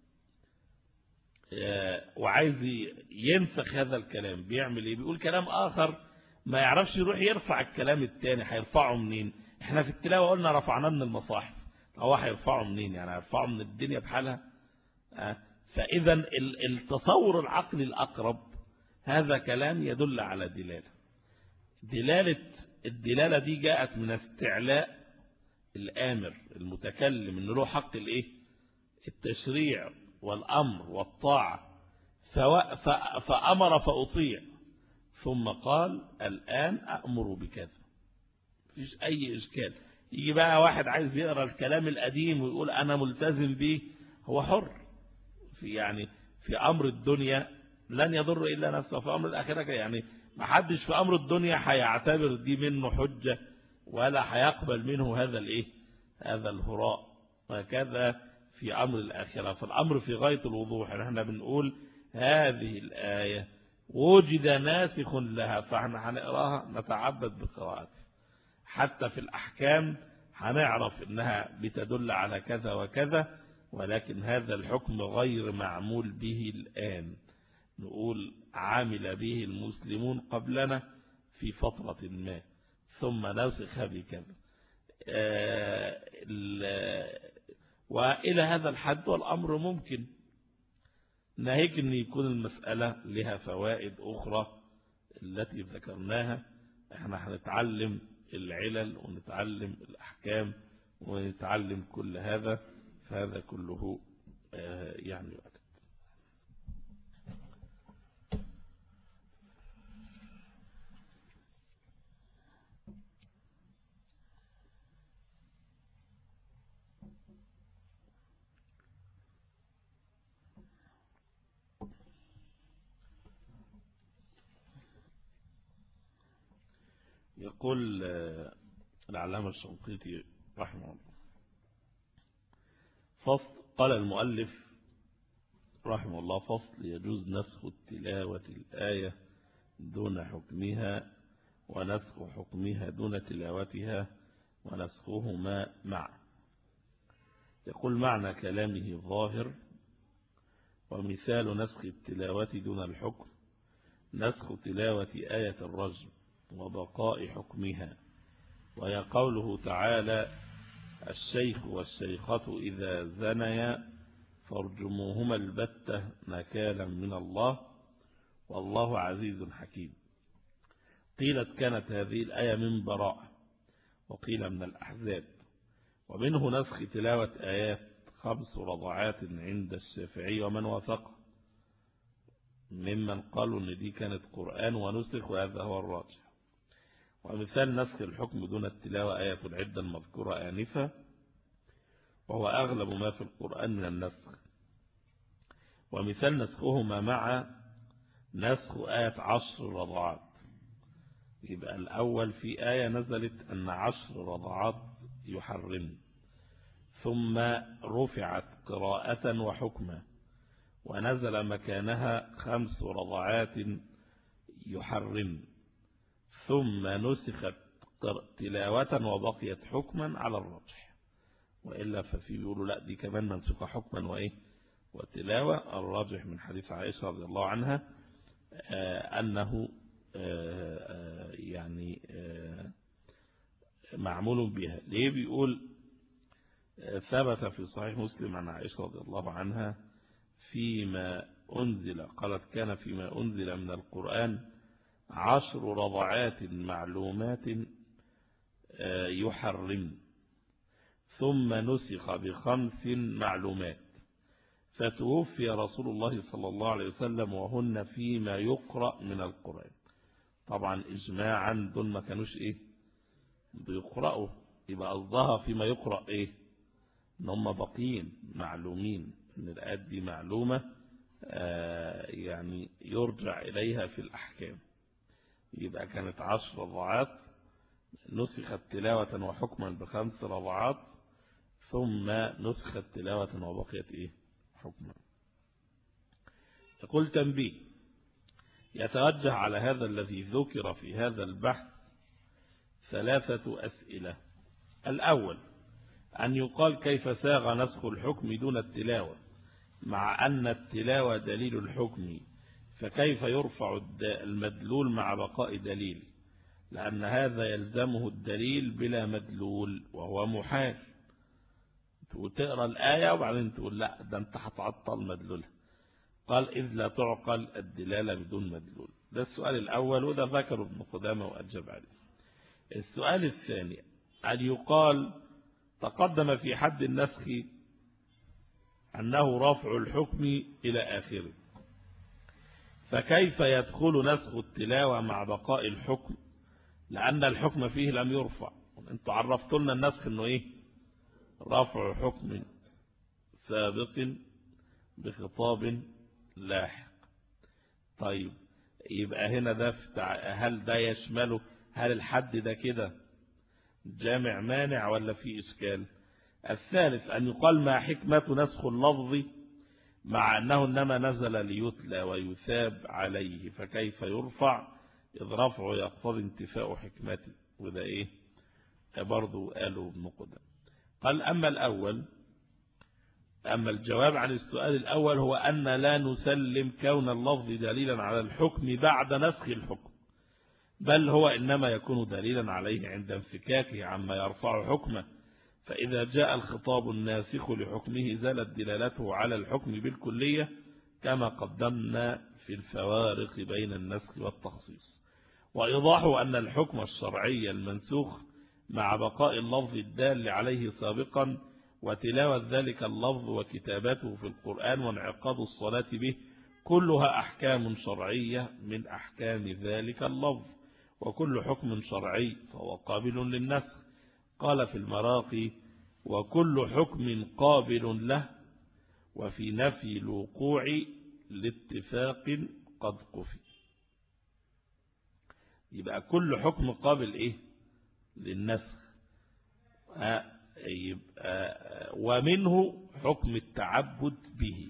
Speaker 3: وعايز ينسخ هذا الكلام، بيعمل إيه؟ بيقول كلام آخر ما يعرفش يروح يرفع الكلام التاني، هيرفعه منين؟ احنا في التلاوة قلنا رفعناه من المصاحف، هو هيرفعه منين؟ يعني هيرفعه من الدنيا بحالها. فإذا التصور العقلي الأقرب هذا كلام يدل على دلالة، دلالة الدلالة دي جاءت من استعلاء الآمر المتكلم إنه له حق الإيه؟ التشريع والأمر والطاعة، فأمر فأطيع، ثم قال الآن أأمر بكذا، مفيش أي إشكال. يجي بقى واحد عايز يقرأ الكلام القديم ويقول أنا ملتزم به، هو حر في يعني في أمر الدنيا لن يضر إلا نفسه، في أمر الآخرة يعني ما حدش في أمر الدنيا هيعتبر دي منه حجة ولا هيقبل منه هذا الإيه؟ هذا الهراء. وكذا في أمر الآخرة، فالأمر في غاية الوضوح. احنا بنقول هذه الآية وجد ناسخ لها، فاحنا هنقراها نتعبد بقراءتها. حتى في الأحكام هنعرف إنها بتدل على كذا وكذا، ولكن هذا الحكم غير معمول به الآن، نقول عامل به المسلمون قبلنا في فترة ما ثم نسخ بكذا. وإلى هذا الحد والأمر ممكن، ناهيك أن يكون المسألة لها فوائد أخرى التي ذكرناها. احنا هنتعلم العلل ونتعلم الأحكام ونتعلم كل هذا، فهذا كله يعني وقت. يقول العلامة الشنقيطي رحمه الله فصل، قال المؤلف رحمه الله فصل: يجوز نسخ التلاوة الآية دون حكمها ونسخ حكمها دون تلاوتها ونسخهما معا. يقول معنى كلامه ظاهر، ومثال نسخ التلاوة دون الحكم نسخ تلاوة آية الرجم وبقاء حكمها، وهي قوله تعالى: الشيخ والشيخة إذا زنيا فارجموهما البتة نكالا من الله والله عزيز حكيم. قيلت كانت هذه الآية من براءة، وقيل من الأحزاب. ومنه نسخ تلاوة آيات خمس رضعات عند الشافعي ومن وافقه، ممن قالوا ان دي كانت قرآن ونسخ، وهذا هو الراجح. ومثال نسخ الحكم دون التلاوة آية العدة المذكورة آنفة، وهو أغلب ما في القرآن من النسخ. ومثال نسخهما مع نسخ آية عشر رضعات، يبقى الأول في آية نزلت أن عشر رضعات يحرم، ثم رفعت قراءة وحكما، ونزل مكانها خمس رضعات يحرم، ثم نسخت تلاوة وبقيت حكما على الرجح. وإلا ففي بيقولوا لا دي كمان منسوخة حكما وإيه وتلاوة. الراجح من حديث عائشة رضي الله عنها آه أنه آه يعني آه معمول بها. ليه بيقول آه ثبت في صحيح مسلم عن عائشة رضي الله عنها فيما أنزل، قالت: كان فيما أنزل من القرآن عشر رضعات معلومات يحرم، ثم نسخ بخمس معلومات، فتوفي رسول الله صلى الله عليه وسلم وهن فيما يقرأ من القرآن. طبعا إجماعا دول ما كانوش إيه بيقرأوا، يبقى قصدها فيما يقرأ إيه إن هم باقين معلومين، إن الآيات دي معلومة آه يعني يرجع إليها في الأحكام. يبقى كانت عشر رضعات نسخت تلاوة وحكما بخمس رضعات، ثم نسخت تلاوة وبقيت إيه حكما. يقول تنبيه: يتوجه على هذا الذي ذكر في هذا البحث ثلاثة أسئلة. الأول أن يقال كيف ساغ نسخ الحكم دون التلاوة، مع أن التلاوة دليل الحكم، فكيف يرفع المدلول مع بقاء دليل، لأن هذا يلزمه الدليل بلا مدلول وهو محال. وتقرأ الآية وبعدين تقول لا ده أنت هتعطل مدلولها. قال إذ لا تعقل الدلالة بدون مدلول. ده السؤال الأول، وده ذكر ابن قدامة وأجاب عليه. السؤال الثاني أن يقال تقدم في حد النسخ أنه رفع الحكم إلى آخره، فكيف يدخل نسخ التلاوة مع بقاء الحكم، لأن الحكم فيه لم يرفع. أنتوا عرفتوا لنا النسخ أنه إيه رفع حكم سابق بخطاب لاحق. طيب يبقى هنا ده هل ده يشمله، هل الحد ده كده جامع مانع ولا في إشكال؟ الثالث أن يقال ما حكمة نسخ اللفظ مع أنه إنما نزل ليتلى ويثاب عليه، فكيف يرفع إذ رفعه يقتضي انتفاء حكمته. وده إيه برضو قالوا ابن قدامة. قال أما الأول أما الجواب عن السؤال الأول هو أن لا نسلم كون اللفظ دليلا على الحكم بعد نسخ الحكم، بل هو إنما يكون دليلا عليه عند انفكاكه عما يرفع حكمه، فإذا جاء الخطاب الناسخ لحكمه زالت دلالته على الحكم بالكلية، كما قدمنا في الفوارق بين النسخ والتخصيص. وإيضاحه أن الحكم الشرعي المنسوخ مع بقاء اللفظ الدال عليه سابقا، وتلاوة ذلك اللفظ وكتابته في القرآن وانعقاد الصلاة به، كلها أحكام شرعية من أحكام ذلك اللفظ، وكل حكم شرعي فهو قابل للنسخ. قال في المراقي: وكل حكم قابل له، وفي نفي الوقوع لاتفاق قد قفي. يبقى كل حكم قابل إيه للنسخ. يبقى ومنه حكم التعبد به.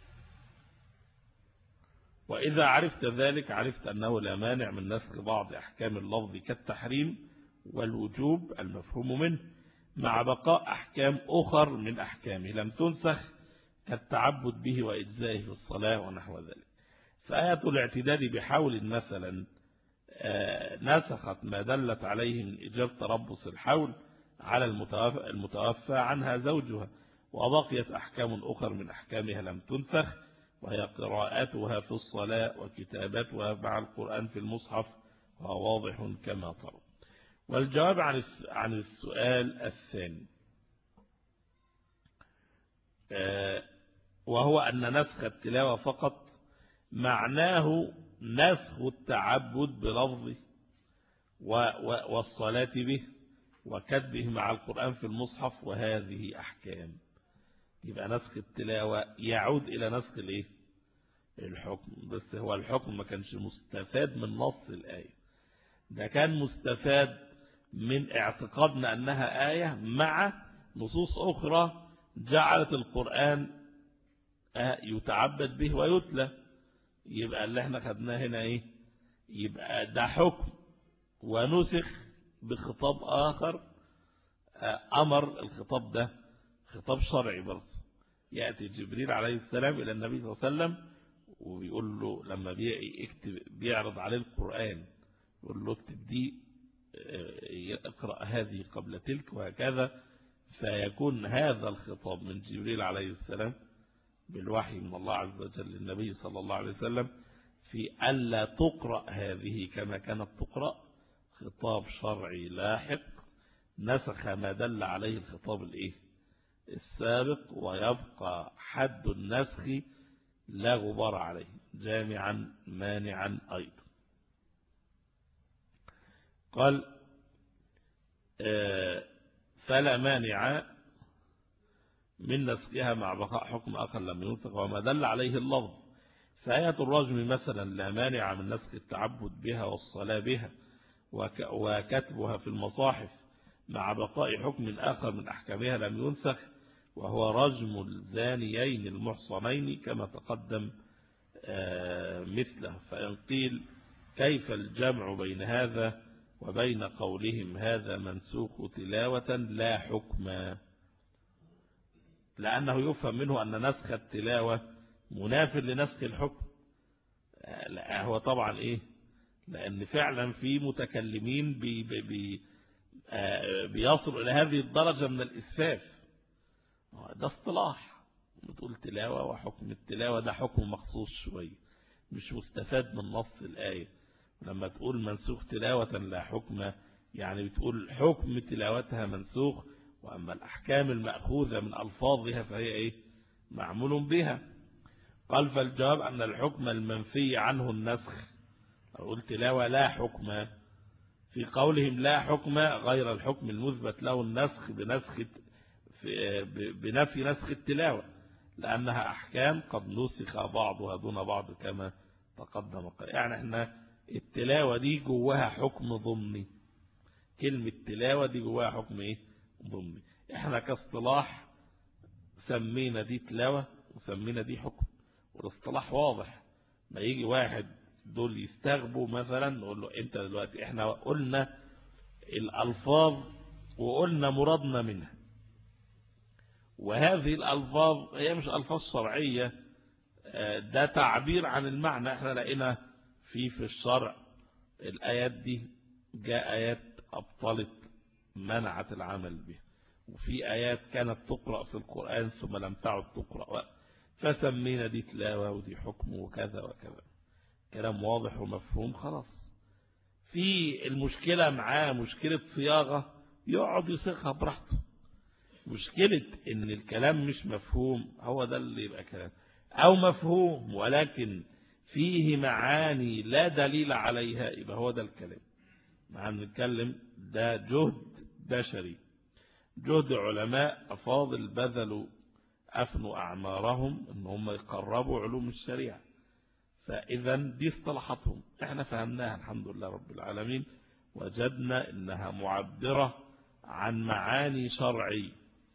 Speaker 3: وإذا عرفت ذلك عرفت أنه لا مانع من نسخ بعض أحكام اللفظ كالتحريم والوجوب المفهوم منه، مع بقاء أحكام أخر من أحكامه لم تنسخ كالتعبد به وإجزائه في الصلاة ونحو ذلك. فآية الاعتداد بحول مثلا نسخت ما دلت عليه من إيجاب تربص الحول على المتوفى عنها زوجها، وبقيت أحكام أخر من أحكامها لم تنسخ، وهي قراءتها في الصلاة وكتابتها مع القرآن في المصحف، وهو واضح كما ترى. والجواب عن السؤال الثاني وهو أن نسخ التلاوة فقط معناه نسخ التعبد بلفظه والصلاة به وكتبه مع القرآن في المصحف، وهذه أحكام. يبقى نسخ التلاوة يعود إلى نسخ الايه الحكم، بس هو الحكم ما كانش مستفاد من نص الآية، ده كان مستفاد من اعتقادنا أنها آية مع نصوص أخرى جعلت القرآن يتعبد به ويتلى. يبقى اللي احنا خدناه هنا ايه، يبقى ده حكم ونسخ بخطاب آخر، أمر الخطاب ده خطاب شرعي برضه. يأتي جبريل عليه السلام إلى النبي صلى الله عليه وسلم وبيقول له لما بيكتب بيعرض عليه القرآن يقول له اكتب دي، اقرأ هذه قبل تلك وهكذا، فيكون هذا الخطاب من جبريل عليه السلام بالوحي من الله عز وجل للنبي صلى الله عليه وسلم في ألا تقرأ هذه كما كانت تقرأ، خطاب شرعي لاحق نسخ ما دل عليه الخطاب الايه السابق، ويبقى حد النسخ لا غبار عليه جامعا مانعا أيضا. قال فلا مانع من نسخها مع بقاء حكم آخر لم ينسخ وما دل عليه اللفظ. فآية الرجم مثلا لا مانع من نسخ التعبد بها والصلاة بها وكتبها في المصاحف مع بقاء حكم آخر من أحكامها لم ينسخ، وهو رجم الزانيين المحصنين كما تقدم مثله. فإن قيل كيف الجمع بين هذا وبين قولهم هذا منسوخ تلاوة لا حكما؟ لأنه يفهم منه أن نسخ التلاوة منافر لنسخ الحكم. لا هو طبعا إيه، لأن فعلا في متكلمين بي بي بيصل إلى هذه الدرجة من الإسفاف. ده اصطلاح، بتقول تلاوة وحكم التلاوة ده حكم مخصوص شوية مش مستفاد من نص الآية. لما تقول منسوخ تلاوة لا حكم يعني بتقول حكم تلاوتها منسوخ، وأما الأحكام المأخوذة من ألفاظها فهي إيه معمول بها. قال فالجواب أن الحكم المنفي عنه النسخ. أقول تلاوة لا حكم، في قولهم لا حكم غير الحكم المثبت له النسخ بنسخ بنفي نسخ التلاوة، لأنها أحكام قد نسخ بعضها دون بعض كما تقدم. يعني احنا التلاوة دي جواها حكم ضمني، كلمة تلاوة دي جواها حكم ايه ضمني. احنا كاصطلاح سمينا دي تلاوة وسمينا دي حكم، والاصطلاح واضح. ما يجي واحد دول يستغبوا مثلا نقول له انت دلوقتي احنا قلنا الألفاظ وقلنا مرادنا منها، وهذه الألفاظ هي مش ألفاظ شرعية، ده تعبير عن المعنى. احنا لقينا في في الشرع الآيات دي جاء آيات أبطلت منعت العمل بها، وفي آيات كانت تقرأ في القرآن ثم لم تعد تقرأ، فسمينا دي تلاوة ودي حكم وكذا وكذا. كلام واضح ومفهوم خلاص. في المشكلة معاه مشكلة صياغة يقعد يصيغها براحته. مشكلة ان الكلام مش مفهوم هو ده اللي يبقى كلام، او مفهوم ولكن فيه معاني لا دليل عليها يبقى هو ده الكلام. مع نتكلم ده جهد بشري، جهد علماء أفاضل بذلوا أفنوا أعمارهم ان هم يقربوا علوم الشريعة. فإذا دي اصطلاحاتهم احنا فهمناها الحمد لله رب العالمين، وجدنا انها معبرة عن معاني شرعية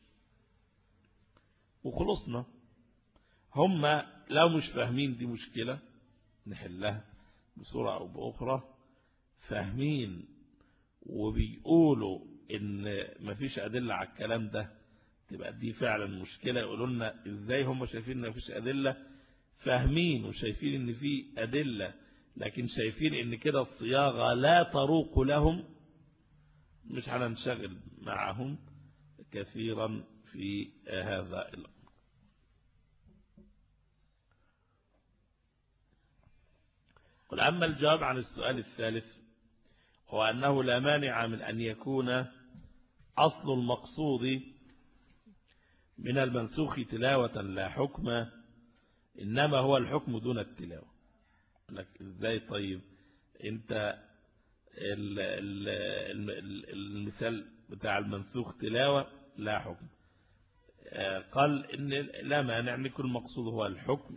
Speaker 3: وخلصنا. هم لو مش فاهمين دي مشكلة نحلها بصورة أو بأخرى، فاهمين وبيقولوا إن مفيش أدلة على الكلام ده تبقى دي فعلا مشكلة. يقولوا لنا إزاي هم شايفين إن مفيش أدلة، فاهمين وشايفين إن في أدلة لكن شايفين إن كده الصياغة لا تروق لهم، مش هننشغل معهم كثيرا في هذا الأمر. قل أما الجواب عن السؤال الثالث هو أنه لا مانع من أن يكون أصل المقصود من المنسوخ تلاوة لا حكم، إنما هو الحكم دون التلاوة. لك إزاي؟ طيب أنت المثال بتاع المنسوخ تلاوة لا حكم، قال إن لا مانع أن يكون المقصود هو الحكم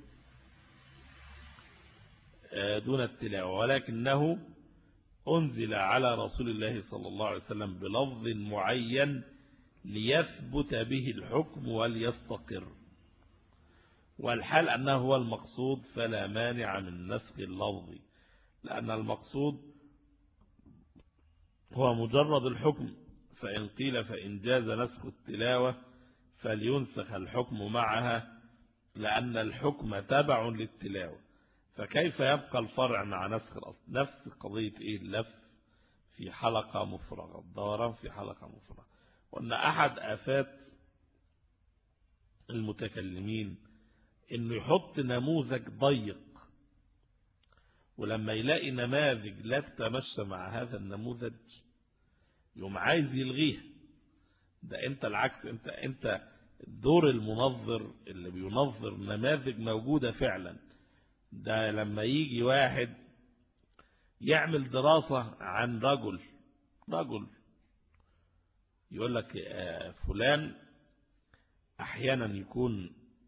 Speaker 3: دون التلاوة، ولكنه أنزل على رسول الله صلى الله عليه وسلم بلفظ معين ليثبت به الحكم وليستقر، والحال أنه هو المقصود فلا مانع من نسخ اللفظ، لأن المقصود هو مجرد الحكم. فإن قيل فإن جاز نسخ التلاوة فلينسخ الحكم معها، لأن الحكم تبع للتلاوة، فكيف يبقى الفرع مع نسخ الأصل؟ نفس قضية إيه؟ اللف في حلقة مفرغة، الدوران في حلقة مفرغة. وأن أحد آفات المتكلمين إنه يحط نموذج ضيق ولما يلاقي نماذج لا تتمشى مع هذا النموذج يوم عايز يلغيه. ده انت العكس، انت انت دور المنظر اللي بينظر نماذج موجودة فعلا. ده لما يجي واحد يعمل دراسة عن رجل رجل يقول لك فلان احيانا يكون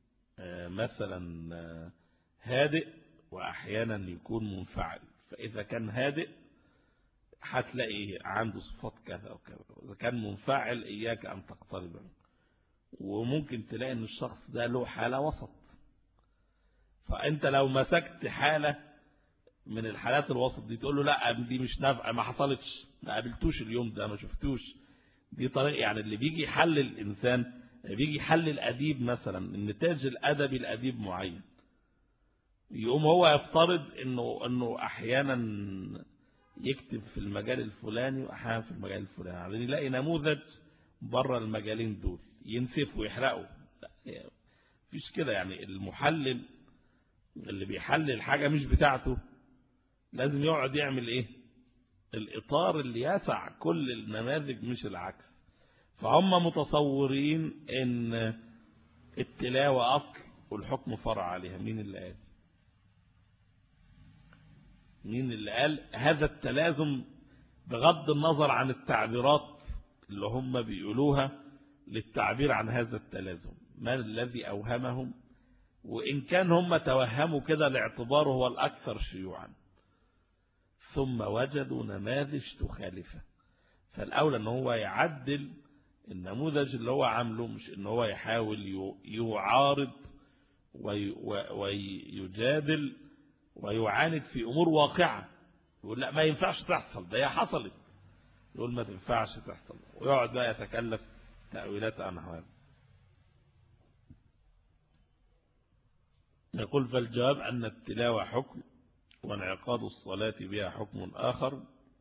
Speaker 3: مثلا هادئ واحيانا يكون منفعل، فاذا كان هادئ هتلاقي عنده صفات كذا وكذا، اذا كان منفعل اياك ان تقترب منه. وممكن تلاقي ان الشخص ده له حالة وسط. فانت لو مسكت حالة من الحالات الوسط دي تقول له لا دي مش نافعه، ما حصلتش، ما قابلتوش اليوم ده، ما شفتوش. دي طريقه يعني اللي بيجي يحلل الانسان، بيجي يحلل اديب مثلا النتاج الادبي لاديب معين، يقوم هو يفترض انه انه احيانا يكتب في المجال الفلاني واحيانا في المجال الفلاني، يعني يلاقي نموذج بره المجالين دول ينسفه ويحرقه. مفيش كده. يعني المحلل اللي بيحلل حاجه مش بتاعته لازم يقعد يعمل ايه؟ الاطار اللي يسع كل النماذج مش العكس. فهم متصورين ان التلاوة اصل والحكم فرع عليها. مين اللي قال مين اللي قال هذا التلازم بغض النظر عن التعبيرات اللي هم بيقولوها للتعبير عن هذا التلازم؟ ما الذي اوهمهم؟ وان كان هم توهموا كده لاعتباره هو الاكثر شيوعا، ثم وجدوا نماذج تخالفه. فالأولى ان هو يعدل النموذج اللي هو عامله، مش ان هو يحاول يعارض ويجادل ويعاند في أمور واقعة. يقول لا ما ينفعش تحصل، ده هي حصلت، يقول ما تنفعش تحصل، ويقعد بقى يتكلف تأويلات عنها. يقول فالجواب أن التلاوة حكم وانعقاد الصلاة بها حكم آخر،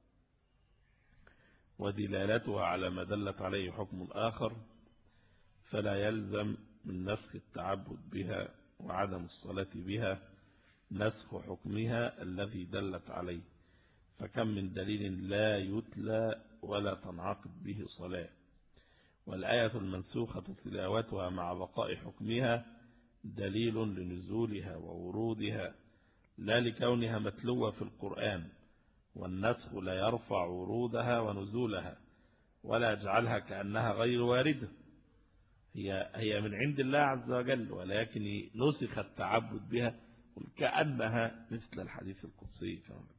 Speaker 3: ودلالتها على ما دلت عليه حكم آخر، فلا يلزم من نسخ التعبد بها وعدم الصلاة بها نسخ حكمها الذي دلت عليه. فكم من دليل لا يتلى ولا تنعقد به صلاة، والآية المنسوخة تلاوتها مع بقاء حكمها دليل لنزولها وورودها لا لكونها متلوة في القرآن، والنسخ لا يرفع ورودها ونزولها ولا يجعلها كأنها غير واردة. هي هي من عند الله عز وجل، ولكن نسخ التعبد بها كأنها مثل الحديث القدسي،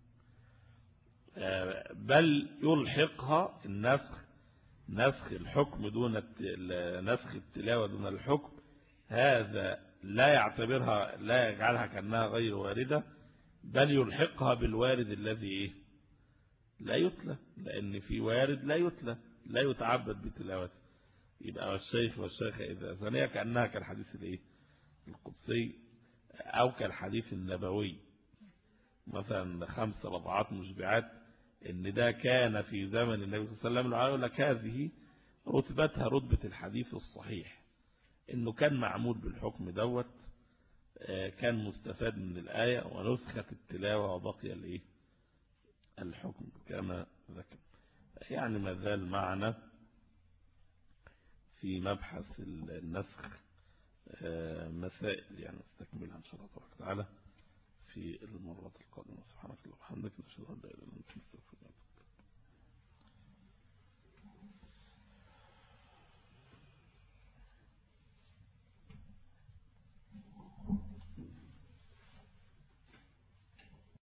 Speaker 3: بل يلحقها النسخ نسخ الحكم دون نسخ التلاوة دون الحكم. هذا لا يعتبرها لا يجعلها كأنها غير واردة، بل يلحقها بالوارد الذي إيه؟ لا يتلى، لأن في وارد لا يتلى لا يتعبد بتلاوته. يبقى الشيخ والشيخة إذا ثانية كأنها كالحديث الإيه؟ القدسي أو كالحديث النبوي مثلا خمس رضعات مشبعات، إن ده كان في زمن النبي صلى الله عليه وسلم. يقول لك هذه رتبتها رتبة الحديث الصحيح، إنه كان معمول بالحكم دوت، كان مستفاد من الآية ونسخت التلاوة وبقي الإيه؟ الحكم كما ذكر. يعني ما زال معنا في مبحث النسخ مسائل، يعني نستكملها إن شاء الله تعالى في المرات القادمة. سبحانك اللهم وبحمدك، نشهد أن لا إله إلا أنت، نستغفرك.